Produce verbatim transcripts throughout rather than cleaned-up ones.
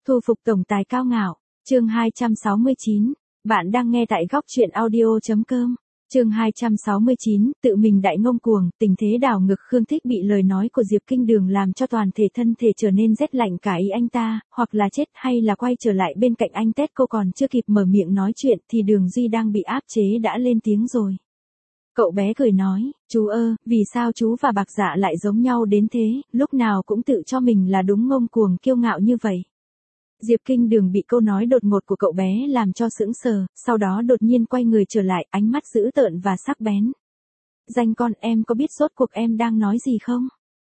Thu phục tổng tài cao ngạo, chương hai trăm sáu mươi chín, bạn đang nghe tại góc truyện audio.com. Chương hai trăm sáu mươi chín, tự mình đại ngông cuồng, tình thế đảo ngược. Khương Thích bị lời nói của Diệp Kinh Đường làm cho toàn thể thân thể trở nên rét lạnh cả ý anh ta, hoặc là chết hay là quay trở lại bên cạnh anh Tết. Cô còn chưa kịp mở miệng nói chuyện thì Đường Duy đang bị áp chế đã lên tiếng rồi. Cậu bé cười nói, chú ơ, vì sao chú và Bạc Dạ lại giống nhau đến thế, lúc nào cũng tự cho mình là đúng ngông cuồng kiêu ngạo như vậy. Diệp Kinh Đường bị câu nói đột ngột của cậu bé làm cho sững sờ, sau đó đột nhiên quay người trở lại, ánh mắt dữ tợn và sắc bén. Danh con, em có biết rốt cuộc em đang nói gì không?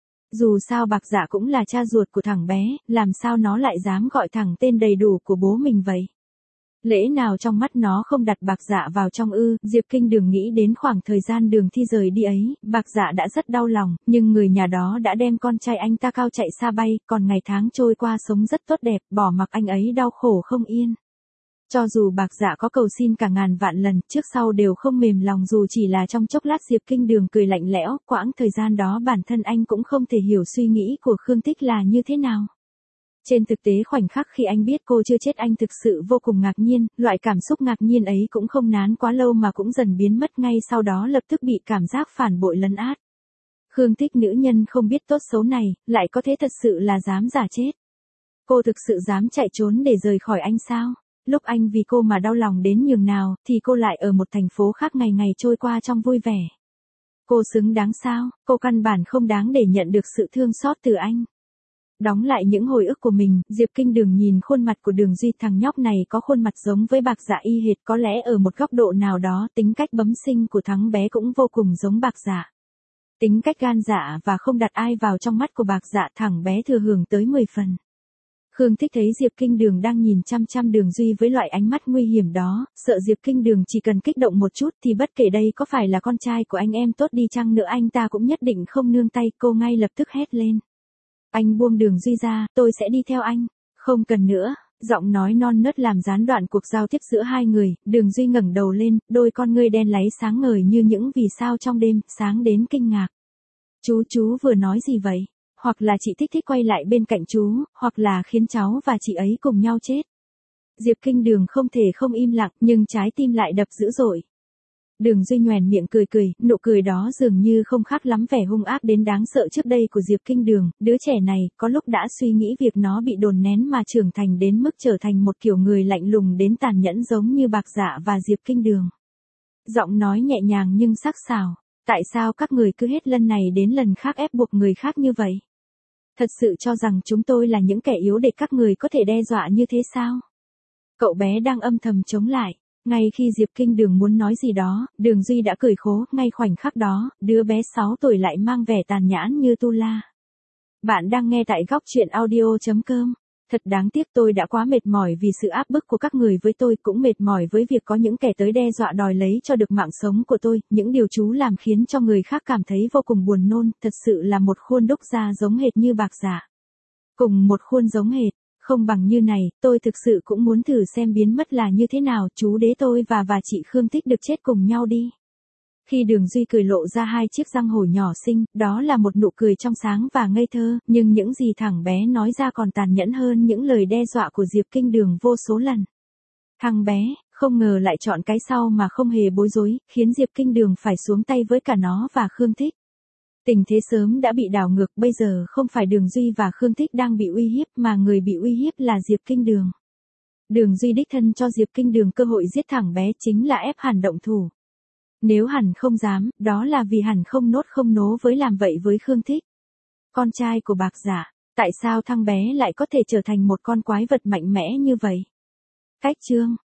Dù sao Bạc Dạ cũng là cha ruột của thằng bé, làm sao nó lại dám gọi thẳng tên đầy đủ của bố mình vậy? Lẽ nào trong mắt nó không đặt Bạc Dạ vào trong ư? Diệp Kinh Đường nghĩ đến khoảng thời gian Đường Thi rời đi ấy, Bạc Dạ đã rất đau lòng, nhưng người nhà đó đã đem con trai anh ta cao chạy xa bay, còn ngày tháng trôi qua sống rất tốt đẹp, bỏ mặc anh ấy đau khổ không yên. Cho dù Bạc Dạ có cầu xin cả ngàn vạn lần, trước sau đều không mềm lòng. Dù chỉ là trong chốc lát. Diệp Kinh Đường cười lạnh lẽo, quãng thời gian đó bản thân anh cũng không thể hiểu suy nghĩ của Khương Thích là như thế nào. Trên thực tế khoảnh khắc khi anh biết cô chưa chết anh thực sự vô cùng ngạc nhiên, loại cảm xúc ngạc nhiên ấy cũng không nán quá lâu mà cũng dần biến mất, ngay sau đó lập tức bị cảm giác phản bội lấn át. Khương Thích, nữ nhân không biết tốt xấu này, lại có thế thật sự là dám giả chết. Cô thực sự dám chạy trốn để rời khỏi anh sao? Lúc anh vì cô mà đau lòng đến nhường nào, thì cô lại ở một thành phố khác ngày ngày trôi qua trong vui vẻ. Cô xứng đáng sao? Cô căn bản không đáng để nhận được sự thương xót từ anh. Đóng lại những hồi ức của mình, Diệp Kinh Đường nhìn khuôn mặt của Đường Duy. Thằng nhóc này có khuôn mặt giống với Bạc Dạ y hệt, có lẽ ở một góc độ nào đó tính cách bẩm sinh của thằng bé cũng vô cùng giống Bạc Dạ. Tính cách gan dạ và không đặt ai vào trong mắt của Bạc Dạ, thằng bé thừa hưởng tới mười phần. Khương Thích thấy Diệp Kinh Đường đang nhìn chăm chăm Đường Duy với loại ánh mắt nguy hiểm đó, sợ Diệp Kinh Đường chỉ cần kích động một chút thì bất kể đây có phải là con trai của anh em tốt đi chăng nữa anh ta cũng nhất định không nương tay. Cô ngay lập tức hét lên. Anh buông Đường Duy ra, tôi sẽ đi theo anh. Không cần nữa. Giọng nói non nớt làm gián đoạn cuộc giao tiếp giữa hai người. Đường Duy ngẩng đầu lên, đôi con ngươi đen láy sáng ngời như những vì sao trong đêm, sáng đến kinh ngạc. Chú chú vừa nói gì vậy? Hoặc là chị Thích Thích quay lại bên cạnh chú, hoặc là khiến cháu và chị ấy cùng nhau chết. Diệp Kinh Đường không thể không im lặng, nhưng trái tim lại đập dữ dội. Đường Duy nhoẻn miệng cười cười, nụ cười đó dường như không khác lắm vẻ hung ác đến đáng sợ trước đây của Diệp Kinh Đường. Đứa trẻ này, có lúc đã suy nghĩ việc nó bị đồn nén mà trưởng thành đến mức trở thành một kiểu người lạnh lùng đến tàn nhẫn giống như Bạc Dạ và Diệp Kinh Đường. Giọng nói nhẹ nhàng nhưng sắc sảo. Tại sao các người cứ hết lần này đến lần khác ép buộc người khác như vậy? Thật sự cho rằng chúng tôi là những kẻ yếu để các người có thể đe dọa như thế sao? Cậu bé đang âm thầm chống lại. Ngay khi Diệp Kinh Đường muốn nói gì đó, Đường Duy đã cười khố. Ngay khoảnh khắc đó, đứa bé sáu tuổi lại mang vẻ tàn nhẫn như tu la. Bạn đang nghe tại góc truyện audio.com. Thật đáng tiếc, tôi đã quá mệt mỏi vì sự áp bức của các người với tôi, cũng mệt mỏi với việc có những kẻ tới đe dọa đòi lấy cho được mạng sống của tôi. Những điều chú làm khiến cho người khác cảm thấy vô cùng buồn nôn, thật sự là một khuôn đúc ra giống hệt như Bạc Dạ. Cùng một khuôn giống hệt, không bằng như này, tôi thực sự cũng muốn thử xem biến mất là như thế nào. Chú đế tôi và và chị Khương Thích được chết cùng nhau đi. Khi Đường Duy cười lộ ra hai chiếc răng hổ nhỏ xinh, đó là một nụ cười trong sáng và ngây thơ, nhưng những gì thằng bé nói ra còn tàn nhẫn hơn những lời đe dọa của Diệp Kinh Đường vô số lần. Thằng bé, không ngờ lại chọn cái sau mà không hề bối rối, khiến Diệp Kinh Đường phải xuống tay với cả nó và Khương Thích. Tình thế sớm đã bị đảo ngược, bây giờ không phải Đường Duy và Khương Thích đang bị uy hiếp mà người bị uy hiếp là Diệp Kinh Đường. Đường Duy đích thân cho Diệp Kinh Đường cơ hội giết thằng bé, chính là ép hẳn động thủ. Nếu hẳn không dám, đó là vì hẳn không nốt không nố với làm vậy với Khương Thích. Con trai của Bạc Dạ, tại sao thằng bé lại có thể trở thành một con quái vật mạnh mẽ như vậy? Cách chương.